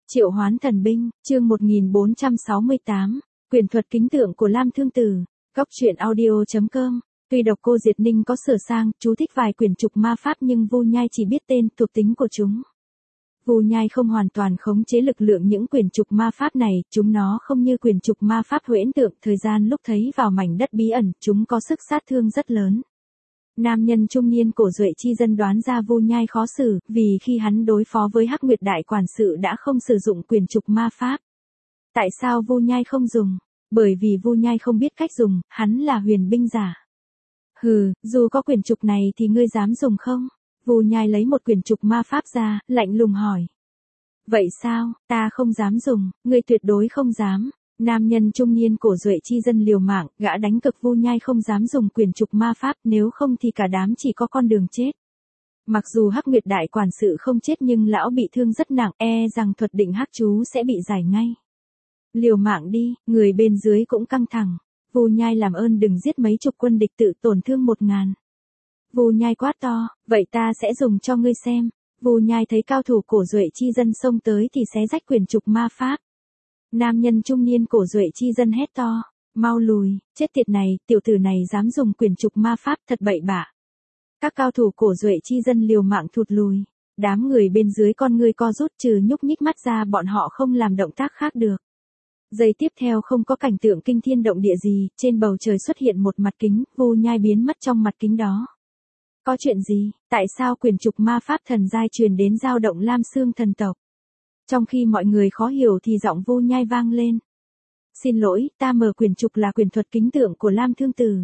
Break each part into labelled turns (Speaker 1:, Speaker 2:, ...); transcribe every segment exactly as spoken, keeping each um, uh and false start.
Speaker 1: Triệu hoán thần binh, chương một nghìn bốn trăm sáu mươi tám, quyền thuật kính tượng của Lam Thương Tử, góc truyện audio chấm com. Tuy độc cô Diệt Ninh có sửa sang, chú thích vài quyển trục ma pháp nhưng Vu Nhai chỉ biết tên, thuộc tính của chúng. Vu Nhai không hoàn toàn khống chế lực lượng những quyển trục ma pháp này, chúng nó không như quyển trục ma pháp huyễn tượng, thời gian lúc thấy vào mảnh đất bí ẩn, chúng có sức sát thương rất lớn. Nam nhân trung niên cổ duệ chi dân đoán ra Vu Nhai khó xử, vì khi hắn đối phó với Hắc Nguyệt đại quản sự đã không sử dụng quyền trục ma pháp. Tại sao Vu Nhai không dùng? Bởi vì Vu Nhai không biết cách dùng, hắn là huyền binh giả. Hừ, dù có quyền trục này thì ngươi dám dùng không? Vu Nhai lấy một quyền trục ma pháp ra, lạnh lùng hỏi. Vậy sao, ta không dám dùng, ngươi tuyệt đối không dám. Nam nhân trung niên cổ duệ chi dân liều mạng, gã đánh cực Vu Nhai không dám dùng quyền trục ma pháp, nếu không thì cả đám chỉ có con đường chết. Mặc dù Hắc Nguyệt đại quản sự không chết nhưng lão bị thương rất nặng, e rằng thuật định hắc chú sẽ bị giải ngay. Liều mạng đi, người bên dưới cũng căng thẳng. Vu Nhai làm ơn đừng giết mấy chục quân địch tự tổn thương một ngàn. Vu Nhai quát to, vậy ta sẽ dùng cho ngươi xem. Vu Nhai thấy cao thủ cổ duệ chi dân xông tới thì xé rách quyền trục ma pháp. Nam nhân trung niên cổ duệ chi dân hét to, mau lùi, chết tiệt này, tiểu tử này dám dùng quyền trục ma pháp, thật bậy bạ. Các cao thủ cổ duệ chi dân liều mạng thụt lùi, đám người bên dưới con ngươi co rút, trừ nhúc nhích mắt ra bọn họ không làm động tác khác được. Giây tiếp theo không có cảnh tượng kinh thiên động địa gì, trên bầu trời xuất hiện một mặt kính, Vu Nhai biến mất trong mặt kính đó. Có chuyện gì, tại sao quyền trục ma pháp thần giai truyền đến dao động Lam Xương thần tộc? Trong khi mọi người khó hiểu thì giọng Vu Nhai vang lên. Xin lỗi, ta mở quyền trục là quyền thuật kính tượng của Lam Thương Tử.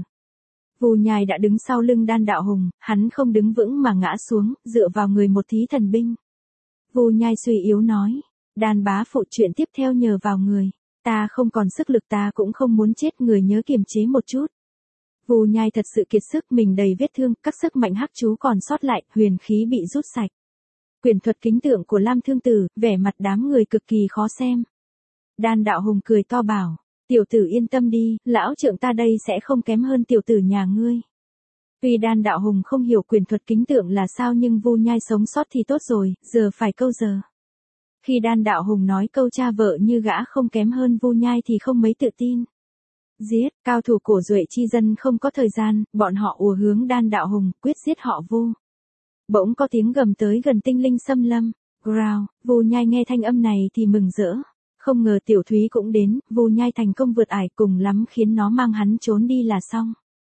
Speaker 1: Vu Nhai đã đứng sau lưng Đan Đạo Hùng, hắn không đứng vững mà ngã xuống, dựa vào người một thí thần binh. Vu Nhai suy yếu nói, Đan bá phụ chuyện tiếp theo nhờ vào người, ta không còn sức lực, ta cũng không muốn chết, người nhớ kiềm chế một chút. Vu Nhai thật sự kiệt sức, mình đầy vết thương, các sức mạnh hắc chú còn sót lại, huyền khí bị rút sạch. Quyền thuật kính tượng của Lam Thương Tử, vẻ mặt đám người cực kỳ khó xem. Đan Đạo Hùng cười to bảo, tiểu tử yên tâm đi, lão trượng ta đây sẽ không kém hơn tiểu tử nhà ngươi. Tuy Đan Đạo Hùng không hiểu quyền thuật kính tượng là sao nhưng Vu Nhai sống sót thì tốt rồi, giờ phải câu giờ. Khi Đan Đạo Hùng nói câu cha vợ như gã không kém hơn Vu Nhai thì không mấy tự tin. Giết, cao thủ cổ duệ chi dân không có thời gian, bọn họ ùa hướng Đan Đạo Hùng, quyết giết họ Vu. Bỗng có tiếng gầm tới gần tinh linh xâm lâm. Growl, Vu Nhai nghe thanh âm này thì mừng rỡ. Không ngờ Tiểu Thúy cũng đến, Vu Nhai thành công vượt ải, cùng lắm khiến nó mang hắn trốn đi là xong.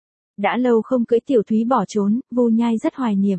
Speaker 1: Đã lâu không cưỡi Tiểu Thúy bỏ trốn, Vu Nhai rất hoài niệm.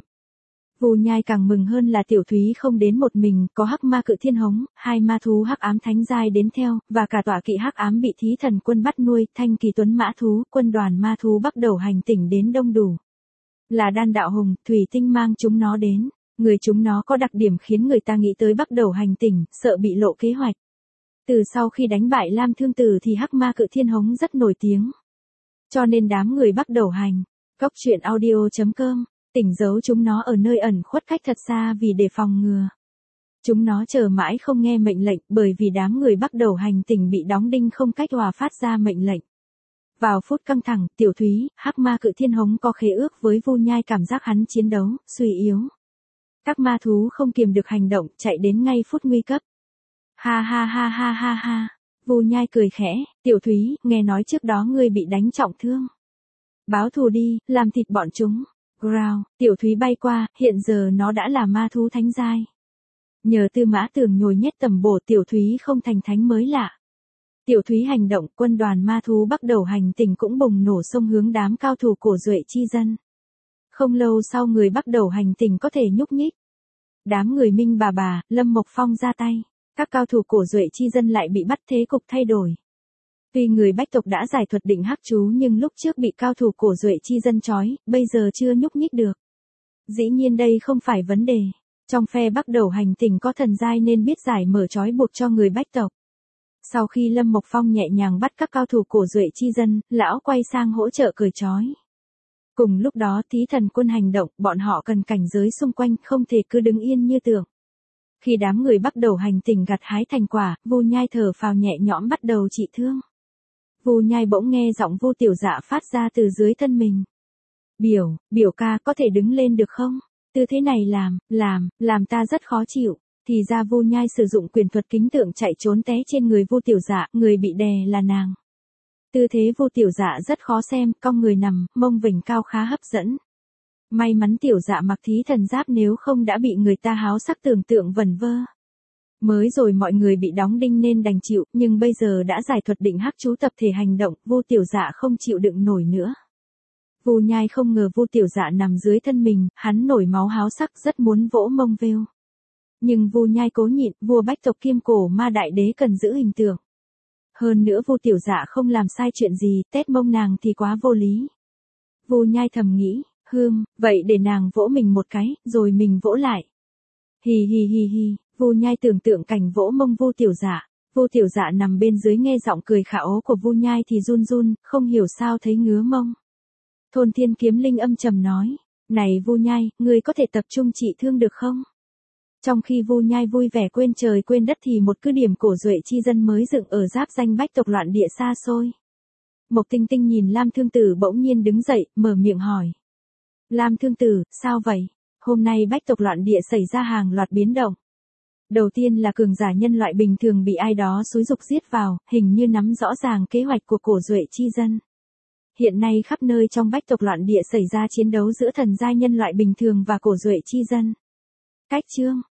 Speaker 1: Vu Nhai càng mừng hơn là Tiểu Thúy không đến một mình, có Hắc Ma Cự Thiên Hống, hai ma thú hắc ám thánh giai đến theo, và cả tọa kỵ hắc ám bị thí thần quân bắt nuôi, thanh kỳ tuấn mã thú, quân đoàn ma thú bắt đầu hành tỉnh đến đông đủ. Là Đan Đạo Hùng, Thủy Tinh mang chúng nó đến. Người chúng nó có đặc điểm khiến người ta nghĩ tới bắt đầu hành tỉnh, sợ bị lộ kế hoạch. Từ sau khi đánh bại Lam Thương Tử thì Hắc Ma Cự Thiên Hống rất nổi tiếng. Cho nên đám người bắt đầu hành. Góc truyện audio chấm com, tỉnh giấu chúng nó ở nơi ẩn khuất cách thật xa vì để phòng ngừa. Chúng nó chờ mãi không nghe mệnh lệnh bởi vì đám người bắt đầu hành tỉnh bị đóng đinh không cách hòa phát ra mệnh lệnh. Vào phút căng thẳng, Tiểu Thúy, Hắc Ma Cự Thiên Hống có khế ước với Vu Nhai, cảm giác hắn chiến đấu, suy yếu. Các ma thú không kiềm được hành động, chạy đến ngay phút nguy cấp. Ha ha ha ha ha ha. Vu Nhai cười khẽ, Tiểu Thúy, nghe nói trước đó ngươi bị đánh trọng thương. Báo thù đi, làm thịt bọn chúng. Growl, Tiểu Thúy bay qua, hiện giờ nó đã là ma thú thánh giai. Nhờ Tư Mã Tường nhồi nhét tầm bổ, Tiểu Thúy không thành thánh mới lạ. Tiểu Thúy hành động, quân đoàn ma thú bắt đầu hành tỉnh cũng bùng nổ xông hướng đám cao thủ cổ duệ chi dân. Không lâu sau người bắt đầu hành tỉnh có thể nhúc nhích. Đám người Minh bà bà, Lâm Mộc Phong ra tay. Các cao thủ cổ duệ chi dân lại bị bắt, thế cục thay đổi. Tuy người Bách tộc đã giải thuật định hắc chú nhưng lúc trước bị cao thủ cổ duệ chi dân trói, bây giờ chưa nhúc nhích được. Dĩ nhiên đây không phải vấn đề. Trong phe bắt đầu hành tỉnh có thần giai nên biết giải mở trói buộc cho người Bách tộc. Sau khi Lâm Mộc Phong nhẹ nhàng bắt các cao thủ cổ duệ chi dân, lão quay sang hỗ trợ cởi trói. Cùng lúc đó thí thần quân hành động, bọn họ cần cảnh giới xung quanh, không thể cứ đứng yên như tưởng. Khi đám người bắt đầu hành tỉnh gặt hái thành quả, Vu Nhai thở phào nhẹ nhõm bắt đầu trị thương. Vu Nhai bỗng nghe giọng Vu Tiểu Dạ phát ra từ dưới thân mình. Biểu, biểu ca có thể đứng lên được không? Tư thế này làm, làm, làm ta rất khó chịu. Thì ra Vu Nhai sử dụng quyền thuật kính tượng chạy trốn té trên người Vu Tiểu Dạ, người bị đè là nàng. Tư thế Vu Tiểu Dạ rất khó xem, cong người nằm, mông vểnh cao khá hấp dẫn. May mắn Tiểu Dạ mặc thí thần giáp, nếu không đã bị người ta háo sắc tưởng tượng vẩn vơ. Mới rồi mọi người bị đóng đinh nên đành chịu, nhưng bây giờ đã giải thuật định hắc chú tập thể hành động, Vu Tiểu Dạ không chịu đựng nổi nữa. Vu Nhai không ngờ Vu Tiểu Dạ nằm dưới thân mình, hắn nổi máu háo sắc rất muốn vỗ mông vêu. Nhưng Vu Nhai cố nhịn, vua bách tộc Kim Cổ Ma Đại Đế cần giữ hình tượng. Hơn nữa Vu Tiểu Dạ không làm sai chuyện gì, tét mông nàng thì quá vô lý. Vu Nhai thầm nghĩ, hương, vậy để nàng vỗ mình một cái, rồi mình vỗ lại. Hì hì hì hì, Vu Nhai tưởng tượng cảnh vỗ mông Vu Tiểu Dạ. Vu Tiểu Dạ nằm bên dưới nghe giọng cười khả ố của Vu Nhai thì run run, không hiểu sao thấy ngứa mông. Thôn Thiên Kiếm Linh âm trầm nói, này Vu Nhai, ngươi có thể tập trung trị thương được không? Trong khi Vu Nhai vui vẻ quên trời quên đất thì một cứ điểm cổ duệ chi dân mới dựng ở giáp danh bách tộc loạn địa xa xôi. Mộc Tinh Tinh nhìn Lam Thương Tử bỗng nhiên đứng dậy, mở miệng hỏi. Lam Thương Tử, sao vậy? Hôm nay bách tộc loạn địa xảy ra hàng loạt biến động. Đầu tiên là cường giả nhân loại bình thường bị ai đó xúi dục giết vào, hình như nắm rõ ràng kế hoạch của cổ duệ chi dân. Hiện nay khắp nơi trong bách tộc loạn địa xảy ra chiến đấu giữa thần giai nhân loại bình thường và cổ duệ chi dân. Cách chương